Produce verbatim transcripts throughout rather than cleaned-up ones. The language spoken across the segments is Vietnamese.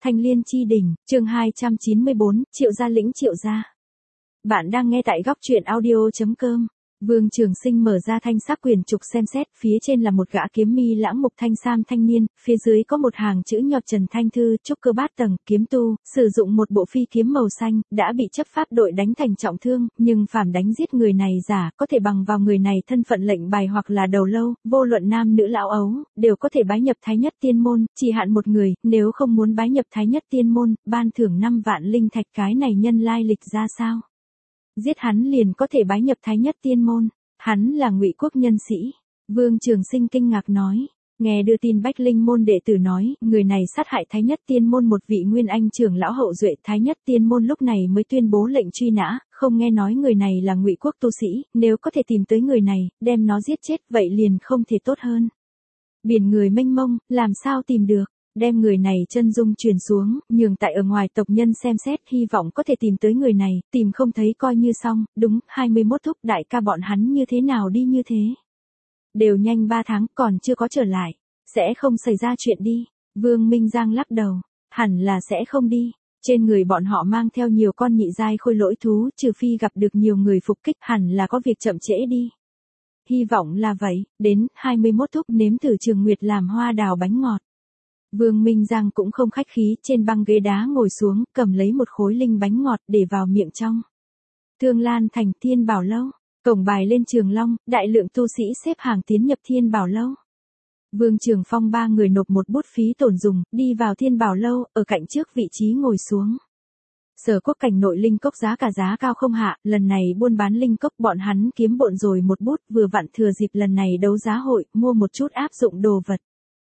Thanh Liên Chi Đỉnh, chương hai trăm chín mươi bốn, Triệu gia lĩnh Triệu gia. Bạn đang nghe tại góc truyện audio chấm com. Vương Trường Sinh mở ra thanh sắc quyển trục xem xét, phía trên là một gã kiếm mi lãng mục thanh sam thanh niên, phía dưới có một hàng chữ nhọt Trần Thanh Thư, trúc cơ bát tầng, kiếm tu, sử dụng một bộ phi kiếm màu xanh, đã bị chấp pháp đội đánh thành trọng thương, nhưng phàm đánh giết người này giả, có thể bằng vào người này thân phận lệnh bài hoặc là đầu lâu, vô luận nam nữ lão ấu, đều có thể bái nhập Thái Nhất Tiên môn, chỉ hạn một người, nếu không muốn bái nhập Thái Nhất Tiên môn, ban thưởng năm vạn linh thạch. Cái này nhân lai lịch ra sao? Giết hắn liền có thể bái nhập Thái Nhất Tiên môn, hắn là Ngụy quốc nhân sĩ. Vương Trường Sinh kinh ngạc nói, nghe đưa tin Bách Linh môn đệ tử nói, người này sát hại Thái Nhất Tiên môn một vị nguyên anh trưởng lão hậu duệ. Thái Nhất Tiên môn lúc này mới tuyên bố lệnh truy nã, không nghe nói người này là Ngụy quốc tu sĩ, nếu có thể tìm tới người này, đem nó giết chết, vậy liền không thể tốt hơn. Biển người mênh mông, làm sao tìm được? Đem người này chân dung truyền xuống, nhường tại ở ngoài tộc nhân xem xét, hy vọng có thể tìm tới người này, tìm không thấy coi như xong. Đúng, hai mươi mốt thúc đại ca bọn hắn như thế nào đi như thế? Đều nhanh ba tháng còn chưa có trở lại, sẽ không xảy ra chuyện đi. Vương Minh Giang lắc đầu, hẳn là sẽ không đi. Trên người bọn họ mang theo nhiều con nhị giai khôi lỗi thú, trừ phi gặp được nhiều người phục kích, hẳn là có việc chậm trễ đi. Hy vọng là vậy. Đến hai mươi mốt thúc nếm thử Trường Nguyệt làm hoa đào bánh ngọt. Vương Minh Giang cũng không khách khí, trên băng ghế đá ngồi xuống, cầm lấy một khối linh bánh ngọt để vào miệng trong. Thương Lan thành Thiên Bảo Lâu, cổng bài lên Trường Long, đại lượng tu sĩ xếp hàng tiến nhập Thiên Bảo Lâu. Vương Trường Phong ba người nộp một bút phí tổn dùng, đi vào Thiên Bảo Lâu, ở cạnh trước vị trí ngồi xuống. Sở Quốc cảnh nội linh cốc giá cả giá cao không hạ, lần này buôn bán linh cốc bọn hắn kiếm bộn rồi một bút, vừa vặn thừa dịp lần này đấu giá hội, mua một chút áp dụng đồ vật.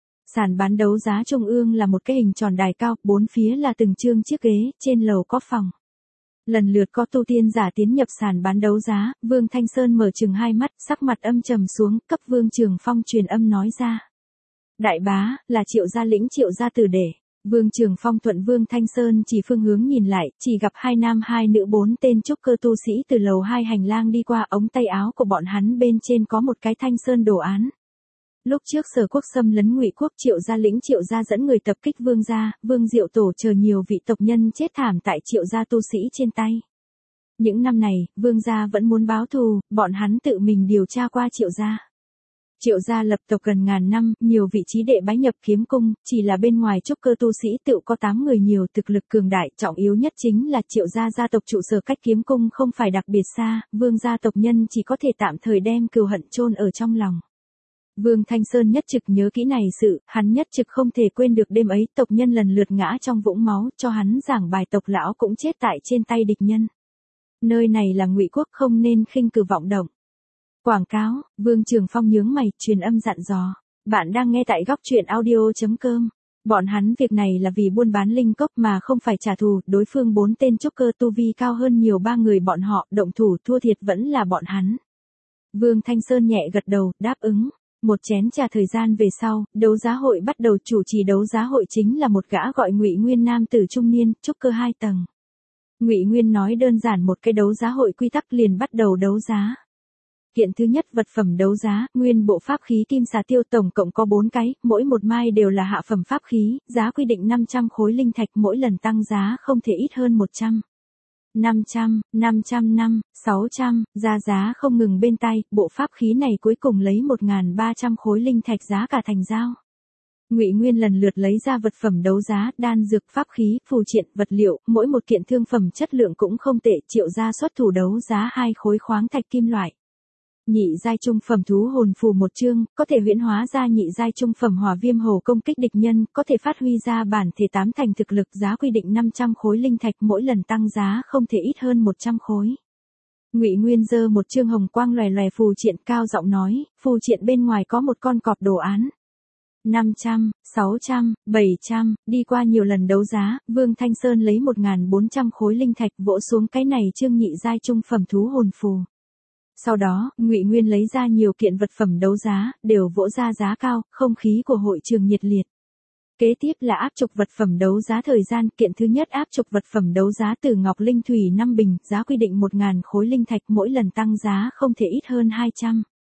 Sàn bán đấu giá trung ương là một cái hình tròn đài cao, bốn phía là từng chương chiếc ghế, trên lầu có phòng. Lần lượt có tu tiên giả tiến nhập sàn bán đấu giá, Vương Thanh Sơn mở chừng hai mắt, sắc mặt âm trầm xuống, cấp Vương Trường Phong truyền âm nói ra. Đại bá, là Triệu gia lĩnh Triệu gia tử đệ. Vương Trường Phong thuận Vương Thanh Sơn chỉ phương hướng nhìn lại, chỉ gặp hai nam hai nữ bốn tên trúc cơ tu sĩ từ lầu hai hành lang đi qua, ống tay áo của bọn hắn bên trên có một cái thanh sơn đồ án. Lúc trước Sở Quốc xâm lấn Ngụy quốc, Triệu gia lĩnh Triệu gia dẫn người tập kích Vương gia, Vương Diệu Tổ chờ nhiều vị tộc nhân chết thảm tại Triệu gia tu sĩ trên tay. Những năm này, Vương gia vẫn muốn báo thù, bọn hắn tự mình điều tra qua Triệu gia. Triệu gia lập tộc gần ngàn năm, nhiều vị trí đệ bái nhập kiếm cung, chỉ là bên ngoài trúc cơ tu sĩ tự có tám người nhiều, thực lực cường đại, trọng yếu nhất chính là Triệu gia gia tộc trụ sở cách kiếm cung không phải đặc biệt xa, Vương gia tộc nhân chỉ có thể tạm thời đem cừu hận chôn ở trong lòng. Vương Thanh Sơn nhất trực nhớ kỹ này sự, hắn nhất trực không thể quên được đêm ấy tộc nhân lần lượt ngã trong vũng máu, cho hắn giảng bài tộc lão cũng chết tại trên tay địch nhân. Nơi này là Ngụy quốc, không nên khinh cử vọng động. Quảng cáo, Vương Trường Phong nhướng mày, truyền âm dặn dò. Bạn đang nghe tại góc truyện audio chấm com. Bọn hắn việc này là vì buôn bán linh cốc mà không phải trả thù, đối phương bốn tên trúc cơ tu vi cao hơn nhiều ba người bọn họ, động thủ thua thiệt vẫn là bọn hắn. Vương Thanh Sơn nhẹ gật đầu, đáp ứng. Một chén trà thời gian về sau, đấu giá hội bắt đầu, chủ trì đấu giá hội chính là một gã gọi Ngụy Nguyên nam tử trung niên, trúc cơ hai tầng. Ngụy Nguyên nói đơn giản một cái đấu giá hội quy tắc liền bắt đầu đấu giá. Kiện thứ nhất vật phẩm đấu giá, nguyên bộ pháp khí kim xà tiêu tổng cộng có bốn cái, mỗi một mai đều là hạ phẩm pháp khí, giá quy định năm trăm khối linh thạch, mỗi lần tăng giá không thể ít hơn một trăm. năm trăm, năm trăm năm, sáu trăm, ra giá không ngừng bên tay, bộ pháp khí này cuối cùng lấy một nghìn ba trăm khối linh thạch giá cả thành giao. Ngụy Nguyên lần lượt lấy ra vật phẩm đấu giá, đan dược, pháp khí, phù triện, vật liệu, mỗi một kiện thương phẩm chất lượng cũng không tệ, Triệu gia xuất thủ đấu giá hai khối khoáng thạch kim loại. Nhị giai trung phẩm thú hồn phù một chương, có thể huyễn hóa ra nhị giai trung phẩm hỏa viêm hồ công kích địch nhân, có thể phát huy ra bản thể tám thành thực lực, giá quy định năm trăm khối linh thạch, mỗi lần tăng giá không thể ít hơn một trăm khối. Ngụy Nguyên giơ một chương hồng quang lòe lòe phù triện, cao giọng nói, phù triện bên ngoài có một con cọp đồ án. năm trăm, sáu trăm, bảy trăm, đi qua nhiều lần đấu giá, Vương Thanh Sơn lấy một nghìn bốn trăm khối linh thạch vỗ xuống cái này chương nhị giai trung phẩm thú hồn phù. Sau đó, Ngụy Nguyên lấy ra nhiều kiện vật phẩm đấu giá, đều vỗ ra giá cao, không khí của hội trường nhiệt liệt. Kế tiếp là áp trục vật phẩm đấu giá thời gian, kiện thứ nhất áp trục vật phẩm đấu giá từ Ngọc Linh Thủy năm bình, giá quy định một nghìn khối linh thạch, mỗi lần tăng giá không thể ít hơn hai trăm.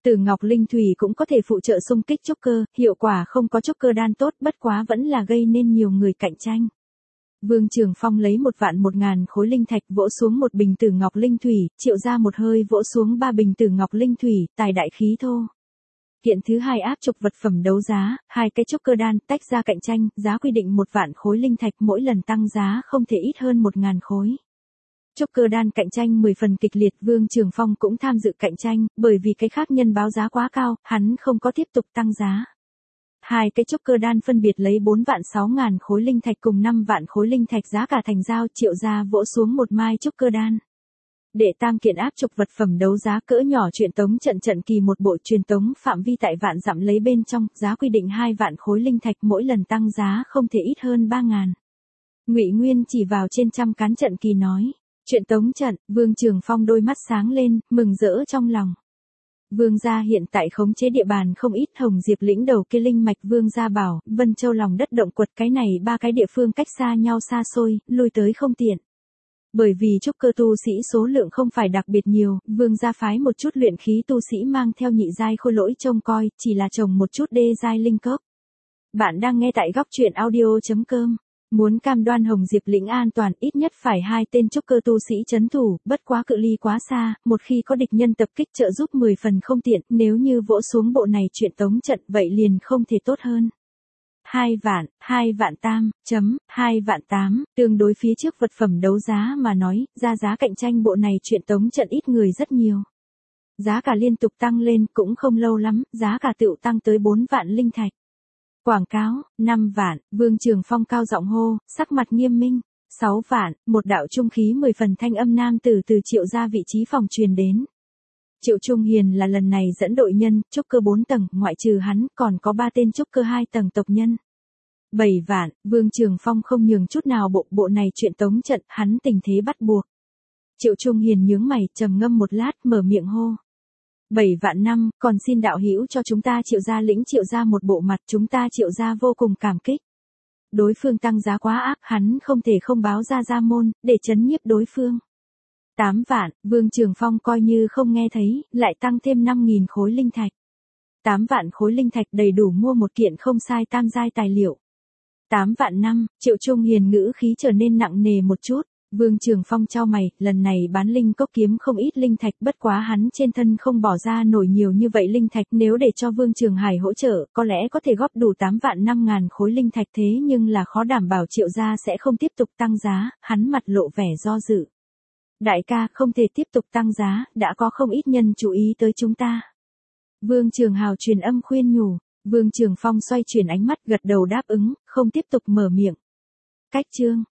Tử ngọc linh thủy cũng có thể phụ trợ xung kích trúc cơ, hiệu quả không có trúc cơ đan tốt, bất quá vẫn là gây nên nhiều người cạnh tranh. Vương Trường Phong lấy một vạn một ngàn khối linh thạch vỗ xuống một bình tử ngọc linh thủy, Triệu gia một hơi vỗ xuống ba bình tử ngọc linh thủy, tài đại khí thô. Kiện thứ hai áp trục vật phẩm đấu giá, hai cái trúc cơ đan tách ra cạnh tranh, giá quy định một vạn khối linh thạch, mỗi lần tăng giá không thể ít hơn một ngàn khối. Trúc cơ đan cạnh tranh mười phần kịch liệt, Vương Trường Phong cũng tham dự cạnh tranh, bởi vì cái khác nhân báo giá quá cao, hắn không có tiếp tục tăng giá. Hai cái trúc cơ đan phân biệt lấy bốn vạn sáu ngàn khối linh thạch cùng năm vạn khối linh thạch giá cả thành giao, Triệu gia vỗ xuống một mai trúc cơ đan. Đệ tam kiện áp trục vật phẩm đấu giá cỡ nhỏ truyền tống trận trận kỳ một bộ truyền tống phạm vi tại vạn dặm lấy bên trong, giá quy định hai vạn khối linh thạch, mỗi lần tăng giá không thể ít hơn ba ngàn. Ngụy Nguyên chỉ vào trên trăm cán trận kỳ nói, truyền tống trận, Vương Trường Phong đôi mắt sáng lên, mừng rỡ trong lòng. Vương gia hiện tại khống chế địa bàn không ít, Hồng Diệp lĩnh đầu kia linh mạch Vương gia bảo, Vân Châu lòng đất động quật, cái này ba cái địa phương cách xa nhau xa xôi, lui tới không tiện. Bởi vì trúc cơ tu sĩ số lượng không phải đặc biệt nhiều, Vương gia phái một chút luyện khí tu sĩ mang theo nhị giai khôi lỗi trông coi, chỉ là trồng một chút đê giai linh cốc. Bạn đang nghe tại góc truyện audio chấm com. Muốn cam đoan Hồng Diệp lĩnh an toàn, ít nhất phải hai tên trúc cơ tu sĩ trấn thủ, bất quá cự ly quá xa, một khi có địch nhân tập kích trợ giúp mười phần không tiện, nếu như vỗ xuống bộ này chuyện tống trận vậy liền không thể tốt hơn. Hai vạn, hai vạn tam, chấm, hai vạn tám, tương đối phía trước vật phẩm đấu giá mà nói, ra giá cạnh tranh bộ này chuyện tống trận ít người rất nhiều. Giá cả liên tục tăng lên, cũng không lâu lắm, giá cả tựu tăng tới bốn vạn linh thạch. Quảng cáo, năm vạn, Vương Trường Phong cao giọng hô, sắc mặt nghiêm minh. Sáu vạn, một đạo trung khí mười phần thanh âm nam tử từ Triệu gia vị trí phòng truyền đến. Triệu Trung Hiền là lần này dẫn đội nhân, trúc cơ bốn tầng, ngoại trừ hắn, còn có ba tên trúc cơ hai tầng tộc nhân. Bảy vạn, Vương Trường Phong không nhường chút nào bộ, bộ này chuyện tống trận, hắn tình thế bắt buộc. Triệu Trung Hiền nhướng mày, trầm ngâm một lát, mở miệng hô. Bảy vạn năm, còn xin đạo hữu cho chúng ta Triệu gia lĩnh Triệu gia một bộ mặt, chúng ta Triệu gia vô cùng cảm kích. Đối phương tăng giá quá ác, hắn không thể không báo ra gia môn, để chấn nhiếp đối phương. Tám vạn, Vương Trường Phong coi như không nghe thấy, lại tăng thêm năm nghìn khối linh thạch. Tám vạn khối linh thạch đầy đủ mua một kiện không sai tam giai tài liệu. Tám vạn năm, Triệu Trung Hiền ngữ khí trở nên nặng nề một chút. Vương Trường Phong chau mày, lần này bán linh cốc kiếm không ít linh thạch, bất quá hắn trên thân không bỏ ra nổi nhiều như vậy linh thạch, nếu để cho Vương Trường Hải hỗ trợ, có lẽ có thể góp đủ tám vạn năm ngàn khối linh thạch, thế nhưng là khó đảm bảo Triệu gia sẽ không tiếp tục tăng giá, hắn mặt lộ vẻ do dự. Đại ca, không thể tiếp tục tăng giá, đã có không ít nhân chú ý tới chúng ta. Vương Trường Hào truyền âm khuyên nhủ, Vương Trường Phong xoay chuyển ánh mắt gật đầu đáp ứng, không tiếp tục mở miệng. Cách chương